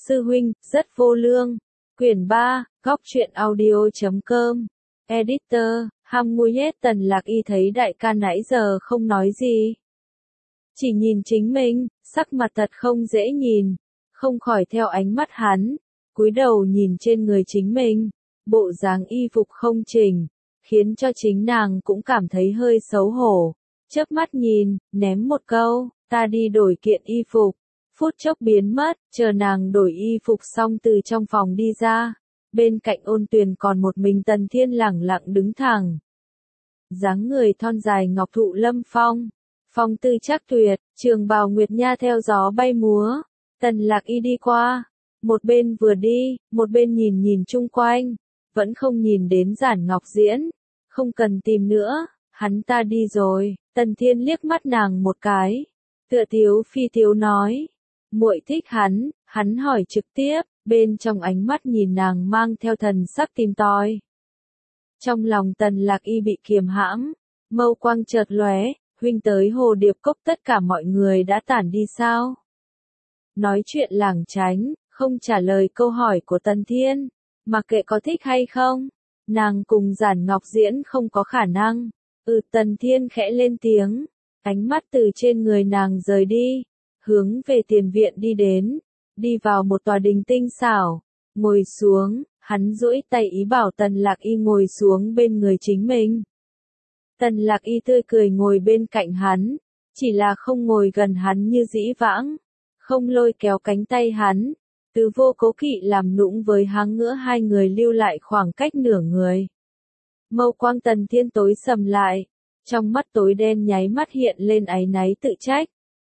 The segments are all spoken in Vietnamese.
Sư huynh, rất vô lương. Quyển 3, góc truyện audio.com. Editor, Hamuyet. Tần Lạc Y thấy đại ca nãy giờ không nói gì. Chỉ nhìn chính mình, sắc mặt thật không dễ nhìn. Không khỏi theo ánh mắt hắn, cúi đầu nhìn trên người chính mình. Bộ dáng y phục không chỉnh, khiến cho chính nàng cũng cảm thấy hơi xấu hổ. Chớp mắt nhìn, ném một câu, ta đi đổi kiện y phục. Phút chốc biến mất, chờ nàng đổi y phục xong từ trong phòng đi ra. Bên cạnh Ôn Tuyền còn một mình Tần Thiên lẳng lặng đứng thẳng. Dáng người thon dài ngọc thụ lâm phong. Phong tư chắc tuyệt, trường bào nguyệt nha theo gió bay múa. Tần Lạc Y đi qua. Một bên vừa đi, một bên nhìn nhìn chung quanh. Vẫn không nhìn đến Giản Ngọc Diễn. Không cần tìm nữa, hắn ta đi rồi. Tần Thiên liếc mắt nàng một cái. Tựa tiếu phi tiếu nói. Muội thích hắn hỏi trực tiếp, bên trong ánh mắt nhìn nàng mang theo thần sắc tìm tòi. Trong lòng Tần Lạc Y bị kiềm hãm, mâu quang chợt lóe, huynh tới Hồ Điệp Cốc tất cả mọi người đã tản đi sao? Nói chuyện lảng tránh, không trả lời câu hỏi của Tần Thiên, mặc kệ có thích hay không, nàng cùng Giản Ngọc Diễn không có khả năng. Tần Thiên khẽ lên tiếng, ánh mắt từ trên người nàng rời đi, hướng về tiền viện đi đến, đi vào một tòa đình tinh xảo, ngồi xuống, hắn duỗi tay ý bảo Tần Lạc Y ngồi xuống bên người chính mình. Tần Lạc Y tươi cười ngồi bên cạnh hắn, chỉ là không ngồi gần hắn như dĩ vãng, không lôi kéo cánh tay hắn, Tứ Vô cố kỵ làm nũng với háng ngỡ hai người lưu lại khoảng cách nửa người. Mâu quang Tần Thiên tối sầm lại, trong mắt tối đen nháy mắt hiện lên áy náy tự trách.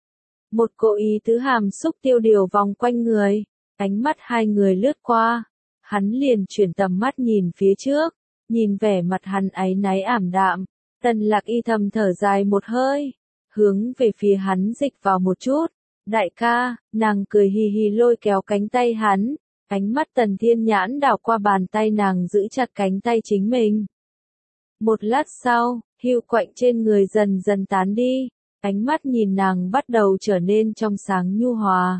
Một cỗ ý tứ hàm xúc tiêu điều vòng quanh người, ánh mắt hai người lướt qua, hắn liền chuyển tầm mắt nhìn phía trước, nhìn vẻ mặt hắn áy náy ảm đạm, Tần Lạc Y thầm thở dài một hơi, hướng về phía hắn dịch vào một chút, đại ca, nàng cười hì hì lôi kéo cánh tay hắn, ánh mắt Tần Thiên nhãn đảo qua bàn tay nàng giữ chặt cánh tay chính mình. Một lát sau, hưu quạnh trên người dần dần tán đi. Ánh mắt nhìn nàng bắt đầu trở nên trong sáng nhu hòa.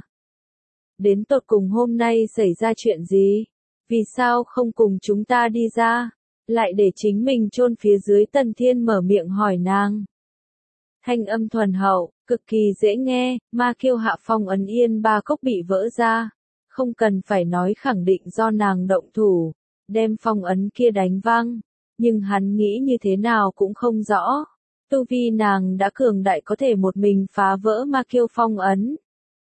Đến tột cùng hôm nay xảy ra chuyện gì? Vì sao không cùng chúng ta đi ra? Lại để chính mình chôn phía dưới. Tần Thiên mở miệng hỏi nàng. Thanh âm thuần hậu, cực kỳ dễ nghe, ma kiêu hạ phong ấn Yên Ba Cốc bị vỡ ra. Không cần phải nói khẳng định do nàng động thủ, đem phong ấn kia đánh văng. Nhưng hắn nghĩ như thế nào cũng không rõ. Tu vi nàng đã cường đại có thể một mình phá vỡ ma kiêu phong ấn.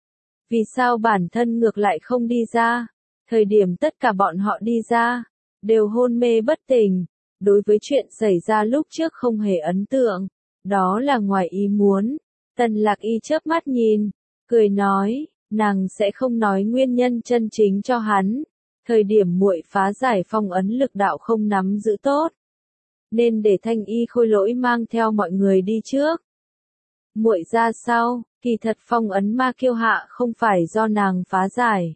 Vì sao bản thân ngược lại không đi ra? Thời điểm tất cả bọn họ đi ra, đều hôn mê bất tỉnh. Đối với chuyện xảy ra lúc trước không hề ấn tượng. Đó là ngoài ý muốn. Tần Lạc Y chớp mắt nhìn, cười nói, nàng sẽ không nói nguyên nhân chân chính cho hắn. Thời điểm muội phá giải phong ấn lực đạo không nắm giữ tốt. Nên để Thanh Y Khôi Lỗi mang theo mọi người đi trước. Muội ra sau, kỳ thật phong ấn ma kiêu hạ không phải do nàng phá giải.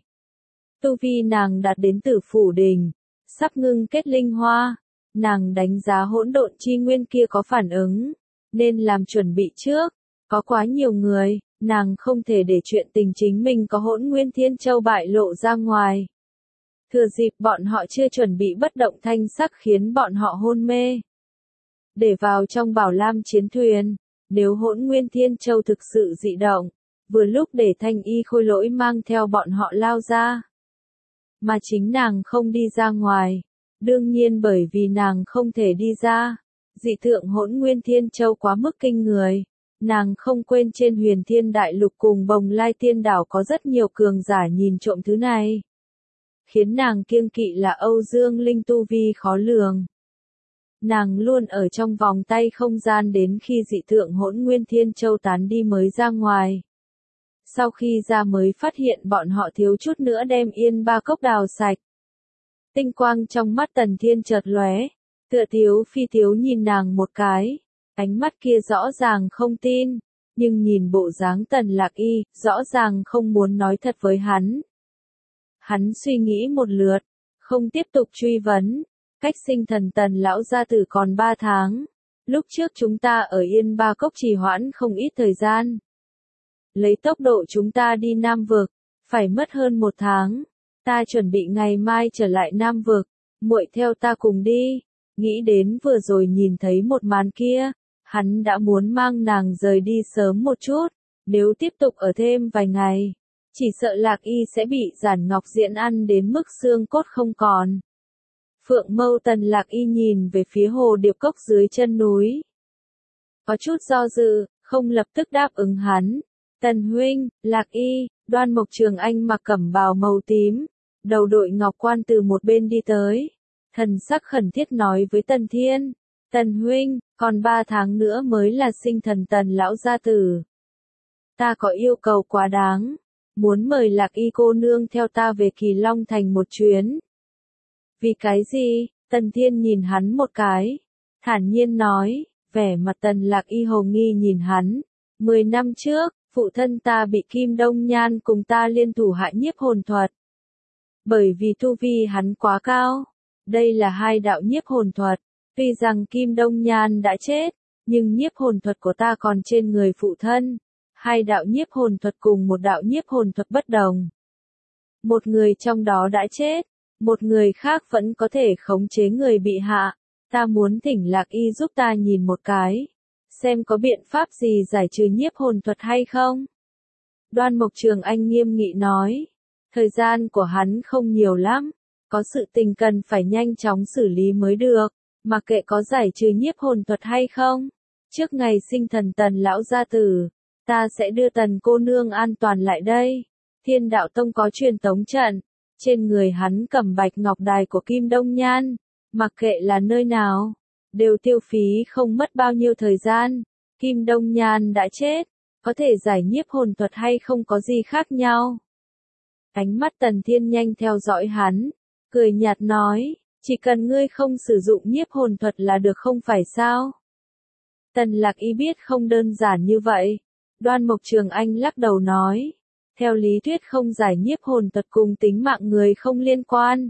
Tu vi nàng đạt đến Tử Phủ Đình, sắp ngưng kết linh hoa, nàng đánh giá hỗn độn chi nguyên kia có phản ứng, nên làm chuẩn bị trước, có quá nhiều người, nàng không thể để chuyện tình chính mình có Hỗn Nguyên Thiên Châu bại lộ ra ngoài. Thừa dịp bọn họ chưa chuẩn bị bất động thanh sắc khiến bọn họ hôn mê. Để vào trong Bảo Lam chiến thuyền, nếu Hỗn Nguyên Thiên Châu thực sự dị động, vừa lúc để Thanh Y Khôi Lỗi mang theo bọn họ lao ra. Mà chính nàng không đi ra ngoài, đương nhiên bởi vì nàng không thể đi ra, dị tượng Hỗn Nguyên Thiên Châu quá mức kinh người. Nàng không quên trên Huyền Thiên Đại Lục cùng Bồng Lai Tiên Đảo có rất nhiều cường giả nhìn trộm thứ này. Khiến nàng kiêng kỵ là Âu Dương Linh tu vi khó lường. Nàng luôn ở trong vòng tay không gian đến khi dị tượng Hỗn Nguyên Thiên Châu tán đi mới ra ngoài. Sau khi ra mới phát hiện bọn họ thiếu chút nữa đem Yên Ba Cốc đào sạch. Tinh quang trong mắt Tần Thiên chợt lóe, tựa tiếu phi tiếu nhìn nàng một cái, ánh mắt kia rõ ràng không tin, nhưng nhìn bộ dáng Tần Lạc Y, rõ ràng không muốn nói thật với hắn. Hắn suy nghĩ một lượt, không tiếp tục truy vấn. Cách sinh thần Tần lão gia tử còn 3 tháng. Lúc trước chúng ta ở Yên Ba Cốc trì hoãn không ít thời gian. Lấy tốc độ chúng ta đi Nam Vực, Phải mất hơn 1 tháng. Ta chuẩn bị ngày mai trở lại Nam Vực, muội theo ta cùng đi. Nghĩ đến vừa rồi nhìn thấy một màn kia, hắn đã muốn mang nàng rời đi sớm một chút, nếu tiếp tục ở thêm vài ngày, chỉ sợ Lạc Y sẽ bị Giản Ngọc Diễn ăn đến mức xương cốt không còn. Phượng Mâu Tần Lạc Y nhìn về phía hồ điệp cốc dưới chân núi. Có chút do dự, không lập tức đáp ứng hắn. Tần huynh, Lạc Y, Đoan Mộc Trường Anh mặc cẩm bào màu tím, đầu đội ngọc quan từ một bên đi tới. Thần sắc khẩn thiết nói với Tần Thiên. Tần huynh, còn 3 tháng nữa mới là sinh thần Tần lão gia tử. Ta có yêu cầu quá đáng, muốn mời Lạc Y cô nương theo ta về Kỳ Long Thành một chuyến. Vì cái gì? Tần Thiên nhìn hắn một cái, thản nhiên nói, vẻ mặt Tần Lạc Y hồ nghi nhìn hắn. 10 năm trước, phụ thân ta bị Kim Đông Nhan cùng ta liên thủ hại nhiếp hồn thuật. Bởi vì tu vi hắn quá cao, đây là 2 đạo nhiếp hồn thuật, tuy rằng Kim Đông Nhan đã chết, nhưng nhiếp hồn thuật của ta còn trên người phụ thân. 2 đạo nhiếp hồn thuật cùng một đạo nhiếp hồn thuật bất đồng. Một người trong đó đã chết, một người khác vẫn có thể khống chế người bị hạ. Ta muốn thỉnh Lạc Y giúp ta nhìn một cái, xem có biện pháp gì giải trừ nhiếp hồn thuật hay không. Đoan Mộc Trường Anh nghiêm nghị nói, thời gian của hắn không nhiều lắm, có sự tình cần phải nhanh chóng xử lý mới được, mà kệ có giải trừ nhiếp hồn thuật hay không. Trước ngày sinh thần Tần lão gia tử, ta sẽ đưa Tần cô nương an toàn lại đây. Thiên Đạo Tông có truyền tống trận, trên người hắn cầm bạch ngọc đài của Kim Đông Nhan, mặc kệ là nơi nào, đều tiêu phí không mất bao nhiêu thời gian. Kim Đông Nhan đã chết, có thể giải nhiếp hồn thuật hay không có gì khác nhau. Ánh mắt Tần Thiên nhanh theo dõi hắn, cười nhạt nói, chỉ cần ngươi không sử dụng nhiếp hồn thuật là được không phải sao? Tần Lạc Y biết không đơn giản như vậy. Đoan Mộc Trường Anh lắc đầu nói, theo lý thuyết không giải nhiếp hồn thuật cùng tính mạng người không liên quan.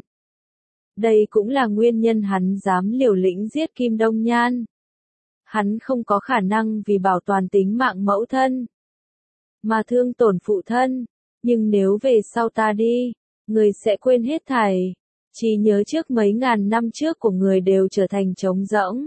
Đây cũng là nguyên nhân hắn dám liều lĩnh giết Kim Đông Nhan. Hắn không có khả năng vì bảo toàn tính mạng mẫu thân, mà thương tổn phụ thân. Nhưng nếu về sau ta đi, người sẽ quên hết thảy. Chỉ nhớ trước mấy ngàn năm trước của người đều trở thành trống rỗng.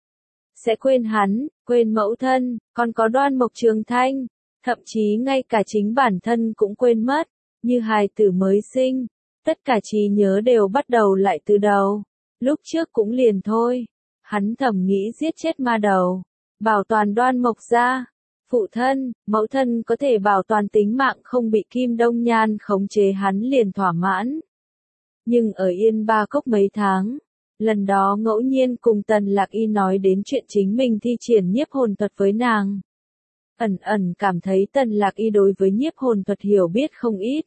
Sẽ quên hắn, quên mẫu thân, còn có Đoan Mộc Trường Thanh. Thậm chí ngay cả chính bản thân cũng quên mất, như hài tử mới sinh. Tất cả trí nhớ đều bắt đầu lại từ đầu. Lúc trước cũng liền thôi. Hắn thầm nghĩ giết chết ma đầu, bảo toàn Đoan Mộc gia. Phụ thân, mẫu thân có thể bảo toàn tính mạng không bị Kim Đông Nhan khống chế hắn liền thỏa mãn. Nhưng ở Yên Ba Cốc mấy tháng, lần đó ngẫu nhiên cùng Tần Lạc Y nói đến chuyện chính mình thi triển nhiếp hồn thuật với nàng. Ẩn ẩn cảm thấy Tần Lạc Y đối với nhiếp hồn thuật hiểu biết không ít.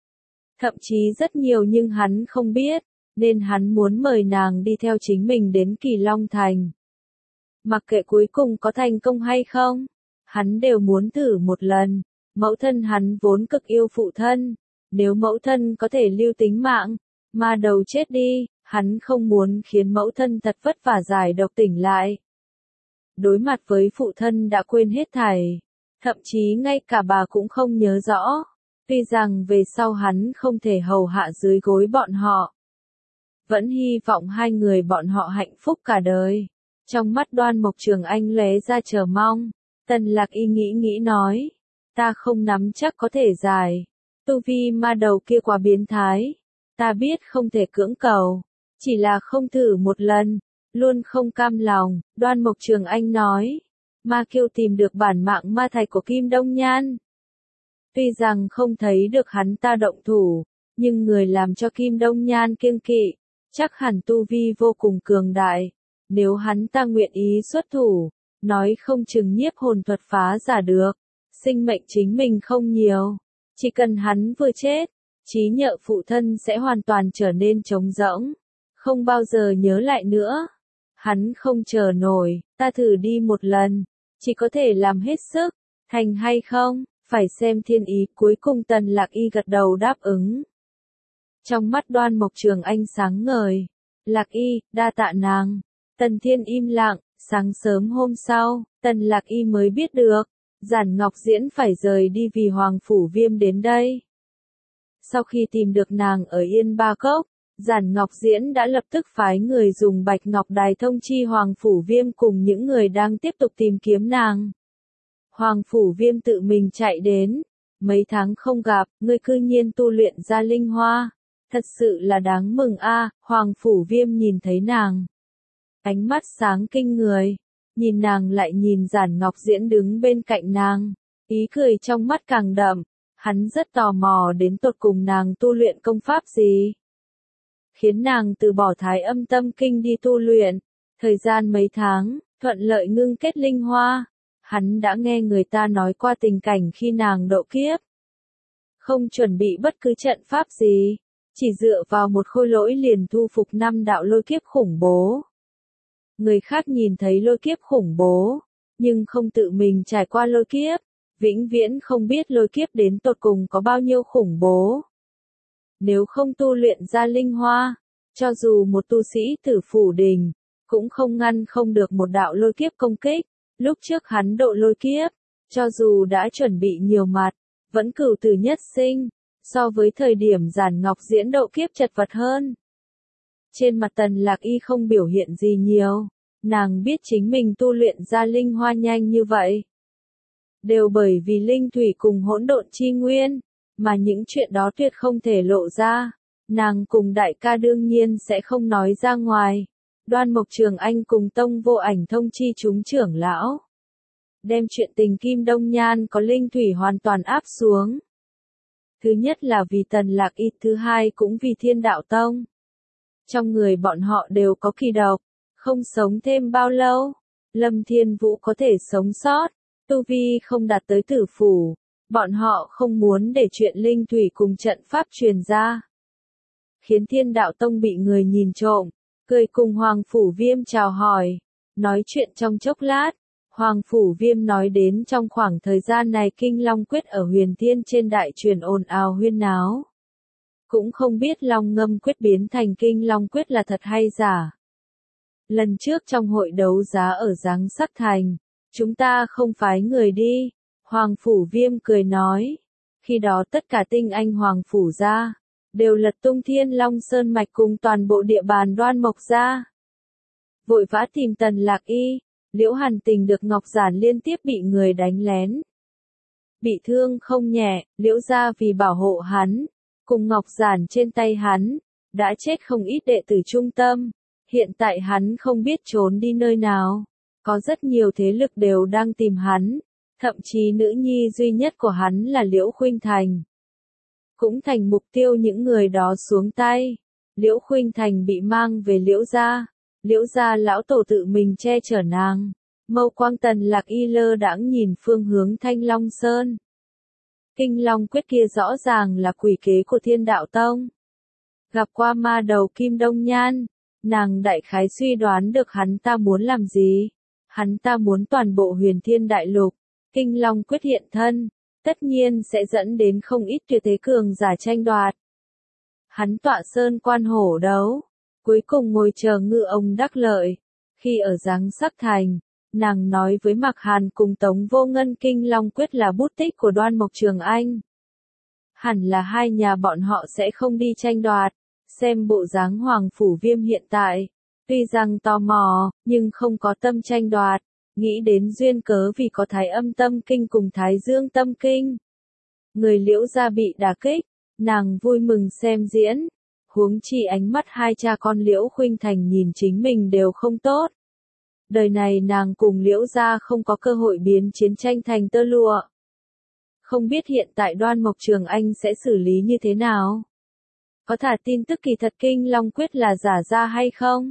Thậm chí rất nhiều nhưng hắn không biết, nên hắn muốn mời nàng đi theo chính mình đến Kỳ Long Thành. Mặc kệ cuối cùng có thành công hay không, hắn đều muốn thử một lần. Mẫu thân hắn vốn cực yêu phụ thân, nếu mẫu thân có thể lưu tính mạng, ma đầu chết đi, hắn không muốn khiến mẫu thân thật vất vả giải độc tỉnh lại. Đối mặt với phụ thân đã quên hết thảy, thậm chí ngay cả bà cũng không nhớ rõ. Tuy rằng về sau hắn không thể hầu hạ dưới gối bọn họ, vẫn hy vọng 2 người bọn họ hạnh phúc cả đời. Trong mắt Đoan Mộc Trường Anh lóe ra chờ mong. Tần Lạc Y nghĩ nói, ta không nắm chắc có thể giải. Tu vi ma đầu kia quá biến thái. Ta biết không thể cưỡng cầu, chỉ là không thử một lần, luôn không cam lòng. Đoan Mộc Trường Anh nói, Ma Kiêu tìm được bản mạng ma thạch của Kim Đông Nhan. Tuy rằng không thấy được hắn ta động thủ, nhưng người làm cho Kim Đông Nhan kiêng kỵ, chắc hẳn tu vi vô cùng cường đại. Nếu hắn ta nguyện ý xuất thủ, nói không chừng nhiếp hồn thuật phá giả được. Sinh mệnh chính mình không nhiều, chỉ cần hắn vừa chết, trí nhớ phụ thân sẽ hoàn toàn trở nên trống rỗng, không bao giờ nhớ lại nữa. Hắn không chờ nổi, ta thử đi một lần, chỉ có thể làm hết sức, thành hay không, phải xem thiên ý. Cuối cùng Tần Lạc Y gật đầu đáp ứng. Trong mắt Đoan Mộc Trường Anh sáng ngời, Lạc Y, đa tạ nàng. Tần Thiên im lặng. Sáng sớm hôm sau, Tần Lạc Y mới biết được, Giản Ngọc Diễn phải rời đi vì Hoàng Phủ Viêm đến đây. Sau khi tìm được nàng ở Yên Ba Cốc, Giản Ngọc Diễn đã lập tức phái người dùng Bạch Ngọc Đài thông chi Hoàng Phủ Viêm cùng những người đang tiếp tục tìm kiếm nàng. Hoàng Phủ Viêm tự mình chạy đến, mấy tháng không gặp, ngươi cư nhiên tu luyện ra linh hoa, thật sự là đáng mừng a. Hoàng Phủ Viêm nhìn thấy nàng, ánh mắt sáng kinh người, nhìn nàng lại nhìn Giản Ngọc Diễn đứng bên cạnh nàng, ý cười trong mắt càng đậm, hắn rất tò mò đến tột cùng nàng tu luyện công pháp gì, khiến nàng từ bỏ Thái Âm Tâm Kinh đi tu luyện, thời gian mấy tháng, thuận lợi ngưng kết linh hoa. Hắn đã nghe người ta nói qua tình cảnh khi nàng độ kiếp. Không chuẩn bị bất cứ trận pháp gì, chỉ dựa vào một khôi lỗi liền thu phục 5 đạo lôi kiếp khủng bố. Người khác nhìn thấy lôi kiếp khủng bố, nhưng không tự mình trải qua lôi kiếp, vĩnh viễn không biết lôi kiếp đến tột cùng có bao nhiêu khủng bố. Nếu không tu luyện ra linh hoa, cho dù một tu sĩ tử phủ đình, cũng không ngăn không được một đạo lôi kiếp công kích. Lúc trước hắn độ lôi kiếp, cho dù đã chuẩn bị nhiều mặt, vẫn cửu tử nhất sinh, so với thời điểm Giản Ngọc Diễn độ kiếp chật vật hơn. Trên mặt Tần Lạc Y không biểu hiện gì nhiều, nàng biết chính mình tu luyện ra linh hoa nhanh như vậy. Đều bởi vì linh thủy cùng hỗn độn chi nguyên, mà những chuyện đó tuyệt không thể lộ ra, nàng cùng đại ca đương nhiên sẽ không nói ra ngoài. Đoan Mộc Trường Anh cùng Tông Vô Ảnh thông chi chúng trưởng lão, đem chuyện tình Kim Đông Nhan có linh thủy hoàn toàn áp xuống. Thứ nhất là vì Tần Lạc Y, thứ hai cũng vì Thiên Đạo Tông. Trong người bọn họ đều có kỳ độc, không sống thêm bao lâu, Lâm Thiên Vũ có thể sống sót, tu vi không đạt tới tử phủ, bọn họ không muốn để chuyện linh thủy cùng trận pháp truyền ra. Khiến Thiên Đạo Tông bị người nhìn trộm. Cười cùng Hoàng Phủ Viêm chào hỏi, nói chuyện trong chốc lát, Hoàng Phủ Viêm nói đến trong khoảng thời gian này Kinh Long Quyết ở Huyền Thiên trên đại truyền ồn ào huyên náo. Cũng không biết Long Ngâm Quyết biến thành Kinh Long Quyết là thật hay giả. Lần trước trong hội đấu giá ở Giáng Sắc Thành, chúng ta không phái người đi, Hoàng Phủ Viêm cười nói, khi đó tất cả tinh anh Hoàng Phủ ra. Đều lật tung Thiên Long Sơn Mạch cùng toàn bộ địa bàn Đoan Mộc ra. Vội vã tìm Tần Lạc Y, Liễu Hàn Tình được Ngọc Giản liên tiếp bị người đánh lén. Bị thương không nhẹ, Liễu gia vì bảo hộ hắn, cùng Ngọc Giản trên tay hắn, đã chết không ít đệ tử trung tâm. Hiện tại hắn không biết trốn đi nơi nào, có rất nhiều thế lực đều đang tìm hắn, thậm chí nữ nhi duy nhất của hắn là Liễu Khuynh Thành. Cũng thành mục tiêu những người đó xuống tay. Liễu Khuynh Thành bị mang về Liễu gia lão tổ tự mình che chở nàng. Mâu quang Tần Lạc Y lơ đãng nhìn phương hướng Thanh Long Sơn. Kinh Long Quyết kia rõ ràng là quỷ kế của Thiên Đạo Tông. Gặp qua ma đầu Kim Đông Nhan, nàng đại khái suy đoán được hắn ta muốn làm gì. Hắn ta muốn toàn bộ Huyền Thiên Đại Lục, Kinh Long Quyết hiện thân. Tất nhiên sẽ dẫn đến không ít tuyệt thế cường giả tranh đoạt. Hắn tọa sơn quan hổ đấu, cuối cùng ngồi chờ ngư ông đắc lợi. Khi ở Giáng Sắc Thành, nàng nói với Mạc Hàn cùng Tống Vô Ngân Kinh Long Quyết là bút tích của Đoan Mộc Trường Anh. Hẳn là hai nhà bọn họ sẽ không đi tranh đoạt, xem bộ dáng Hoàng Phủ Viêm hiện tại. Tuy rằng tò mò, nhưng không có tâm tranh đoạt. Nghĩ đến duyên cớ vì có Thái Âm Tâm Kinh cùng Thái Dương Tâm Kinh. Người Liễu gia bị đả kích, nàng vui mừng xem diễn. Huống chi ánh mắt hai cha con Liễu Khuynh Thành nhìn chính mình đều không tốt. Đời này nàng cùng Liễu gia không có cơ hội biến chiến tranh thành tơ lụa. Không biết hiện tại Đoan Mộc Trường Anh sẽ xử lý như thế nào? Có thả tin tức kỳ thật Kinh Long Quyết là giả ra hay không?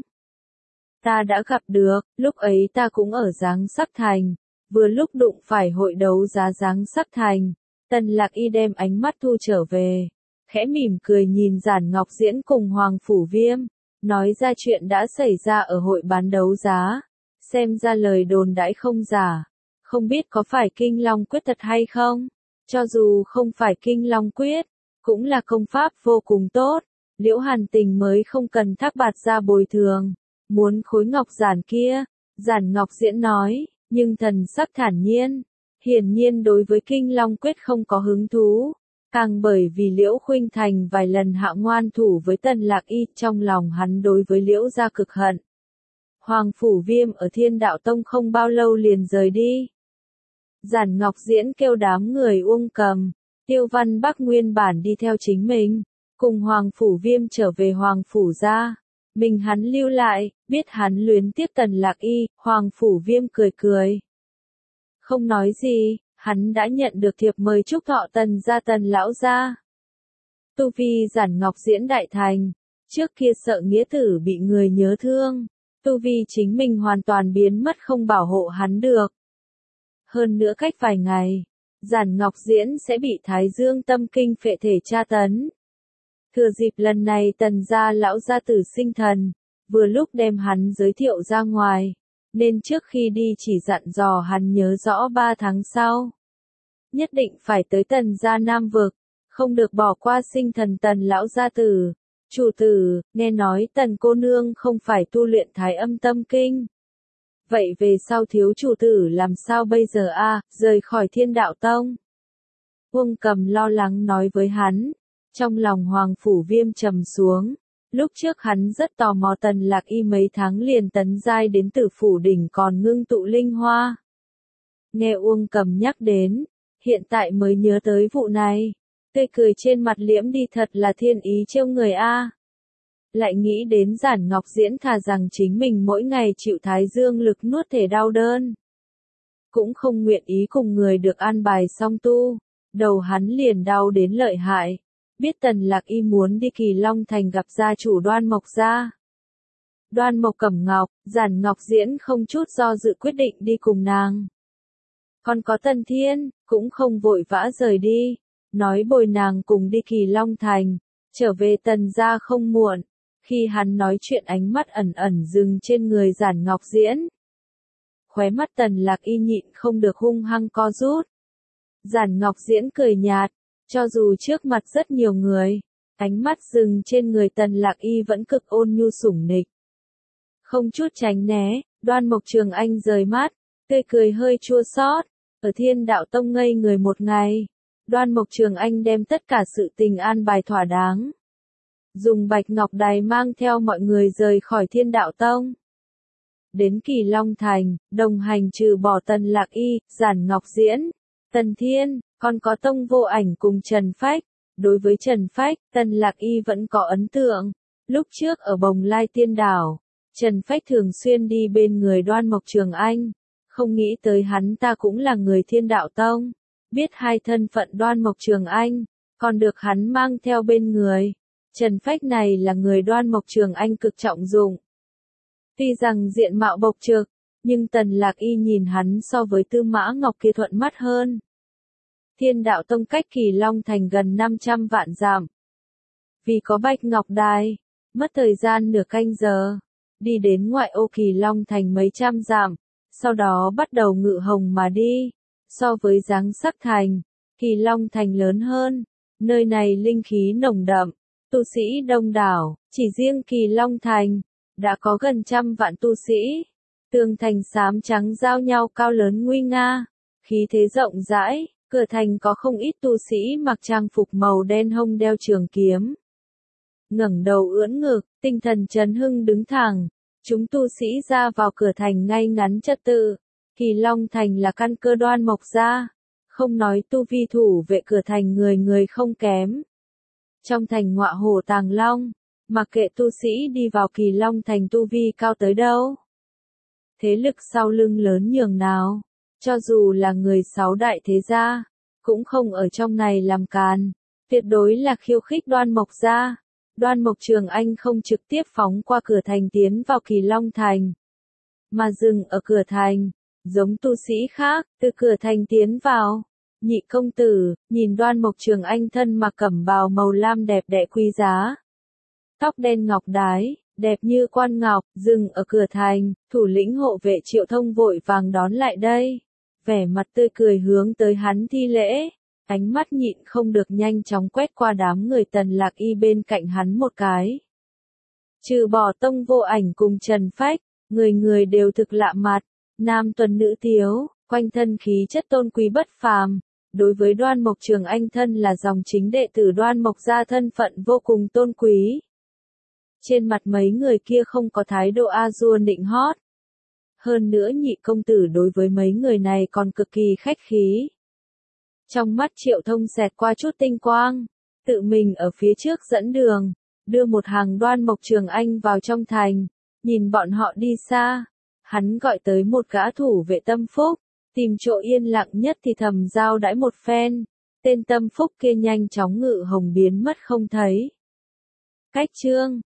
Ta đã gặp được, lúc ấy ta cũng ở Giáng Sắc Thành, vừa lúc đụng phải hội đấu giá Giáng Sắc Thành. Tần Lạc Y đem ánh mắt thu trở về, khẽ mỉm cười nhìn Giản Ngọc Diễn cùng Hoàng Phủ Viêm, nói ra chuyện đã xảy ra ở hội bán đấu giá, xem ra lời đồn đãi không giả, không biết có phải Kinh Long Quyết thật hay không, cho dù không phải Kinh Long Quyết, cũng là công pháp vô cùng tốt, Liễu Hàn Tình mới không cần Thác Bạt ra bồi thường. Muốn khối Ngọc Giản kia, Giản Ngọc Diễn nói, nhưng thần sắc thản nhiên, hiển nhiên đối với Kinh Long Quyết không có hứng thú. Càng bởi vì Liễu Khuynh Thành vài lần hạ ngoan thủ với Tần Lạc Y, trong lòng hắn đối với Liễu gia cực hận. Hoàng Phủ Viêm ở Thiên Đạo Tông không bao lâu liền rời đi. Giản Ngọc Diễn kêu đám người Uông Cầm, Tiêu Văn Bắc nguyên bản đi theo chính mình, cùng Hoàng Phủ Viêm trở về Hoàng Phủ gia. Mình hắn lưu lại, biết hắn luyến tiếc Tần Lạc Y, Hoàng Phủ Viêm cười cười. Không nói gì, hắn đã nhận được thiệp mời chúc thọ Tần gia Tần lão gia. Tu vi Giản Ngọc Diễn đại thành, trước kia sợ nghĩa tử bị người nhớ thương, tu vi chính mình hoàn toàn biến mất không bảo hộ hắn được. Hơn nữa cách vài ngày, Giản Ngọc Diễn sẽ bị Thái Dương tâm kinh phệ thể tra tấn. Thừa dịp lần này Tần gia lão gia tử sinh thần, vừa lúc đem hắn giới thiệu ra ngoài, nên trước khi đi chỉ dặn dò hắn nhớ rõ 3 tháng sau. Nhất định phải tới Tần gia Nam Vực, không được bỏ qua sinh thần Tần lão gia tử. Chủ tử, nghe nói Tần cô nương không phải tu luyện Thái Âm tâm kinh. Vậy về sau thiếu chủ tử làm sao bây giờ a? Rời khỏi Thiên Đạo Tông. Uông Cầm lo lắng nói với hắn. Trong lòng Hoàng Phủ Viêm trầm xuống, lúc trước hắn rất tò mò Tần Lạc Y mấy tháng liền tấn giai đến Tử Phủ đỉnh còn ngưng tụ linh hoa. Nghe Uông Cầm nhắc đến, hiện tại mới nhớ tới vụ này, tươi cười trên mặt liễm đi, thật là thiên ý trêu người a. Lại nghĩ đến Giản Ngọc Diễn thà rằng chính mình mỗi ngày chịu Thái Dương lực nuốt thể đau đơn, cũng không nguyện ý cùng người được an bài song tu, đầu hắn liền đau đến lợi hại. Biết Tần Lạc Y muốn đi Kỳ Long Thành gặp gia chủ Đoan Mộc gia. Đoan Mộc Cẩm Ngọc, Giản Ngọc Diễn không chút do dự quyết định đi cùng nàng. Còn có Tần Thiên, cũng không vội vã rời đi, nói bồi nàng cùng đi Kỳ Long Thành, trở về Tần gia không muộn. Khi hắn nói chuyện ánh mắt ẩn ẩn dừng trên người Giản Ngọc Diễn. Khóe mắt Tần Lạc Y nhịn không được hung hăng co rút. Giản Ngọc Diễn cười nhạt. Cho dù trước mặt rất nhiều người, ánh mắt dừng trên người Tần Lạc Y vẫn cực ôn nhu sủng nịch. Không chút tránh né, Đoan Mộc Trường Anh rời mắt, tươi cười hơi chua xót. Ở Thiên Đạo Tông ngây người một ngày, Đoan Mộc Trường Anh đem tất cả sự tình an bài thỏa đáng. Dùng Bạch Ngọc Đài mang theo mọi người rời khỏi Thiên Đạo Tông. Đến Kỳ Long Thành, đồng hành trừ bỏ Tần Lạc Y, Giản Ngọc Diễn, Tần Thiên, còn có Tông Vô Ảnh cùng Trần Phách. Đối với Trần Phách, Tần Lạc Y vẫn có ấn tượng. Lúc trước ở Bồng Lai Tiên Đảo, Trần Phách thường xuyên đi bên người Đoan Mộc Trường Anh. Không nghĩ tới hắn ta cũng là người Thiên Đạo Tông. Biết hai thân phận Đoan Mộc Trường Anh, còn được hắn mang theo bên người. Trần Phách này là người Đoan Mộc Trường Anh cực trọng dụng. Tuy rằng diện mạo bộc trực, nhưng Tần Lạc Y nhìn hắn so với Tư Mã Ngọc kia thuận mắt hơn. Thiên Đạo Tông cách Kỳ Long Thành gần 500 vạn dặm. Vì có Bạch Ngọc Đài, mất thời gian nửa canh giờ, đi đến ngoại ô Kỳ Long Thành mấy trăm dặm, sau đó bắt đầu ngự hồng mà đi. So với Giáng Sắc Thành, Kỳ Long Thành lớn hơn, nơi này linh khí nồng đậm, tu sĩ đông đảo, chỉ riêng Kỳ Long Thành, đã có gần 100 vạn tu sĩ. Tường thành xám trắng giao nhau cao lớn nguy nga, khí thế rộng rãi. Cửa thành có không ít tu sĩ mặc trang phục màu đen hông đeo trường kiếm. Ngẩng đầu ưỡn ngực, tinh thần chấn hưng đứng thẳng. Chúng tu sĩ ra vào cửa thành ngay ngắn trật tự. Kỳ Long Thành là căn cơ Đoan Mộc gia. Không nói tu vi thủ vệ cửa thành người người không kém. Trong thành ngọa hổ tàng long, mặc kệ tu sĩ đi vào Kỳ Long Thành tu vi cao tới đâu. Thế lực sau lưng lớn nhường nào. Cho dù là người 6 đại thế gia, cũng không ở trong này làm càn, tuyệt đối là khiêu khích Đoan Mộc gia. Đoan Mộc Trường Anh không trực tiếp phóng qua cửa thành tiến vào Kỳ Long Thành, mà dừng ở cửa thành, giống tu sĩ khác, từ cửa thành tiến vào. Nhị công tử, nhìn Đoan Mộc Trường Anh thân mặc cẩm bào màu lam đẹp đẽ quý giá. Tóc đen ngọc đái, đẹp như quan ngọc, dừng ở cửa thành, thủ lĩnh hộ vệ Triệu Thông vội vàng đón lại đây. Vẻ mặt tươi cười hướng tới hắn thi lễ, ánh mắt nhịn không được nhanh chóng quét qua đám người Tần Lạc Y bên cạnh hắn một cái. Trừ bỏ Tông Vô Ảnh cùng Trần Phách, người người đều thực lạ mặt, nam tuần nữ tiếu, quanh thân khí chất tôn quý bất phàm, Đối với Đoan Mộc Trường Anh thân là dòng chính đệ tử Đoan Mộc gia thân phận vô cùng tôn quý. Trên mặt mấy người kia không có thái độ a dua nịnh hót. Hơn nữa nhị công tử đối với mấy người này còn cực kỳ khách khí. Trong mắt Triệu Thông xẹt qua chút tinh quang, tự mình ở phía trước dẫn đường, đưa một hàng Đoan Mộc Trường Anh vào trong thành, nhìn bọn họ đi xa, hắn gọi tới một gã thủ vệ tâm phúc, tìm chỗ yên lặng nhất thì thầm giao đãi một phen, tên tâm phúc kia nhanh chóng ngự hồng biến mất không thấy. Cách chương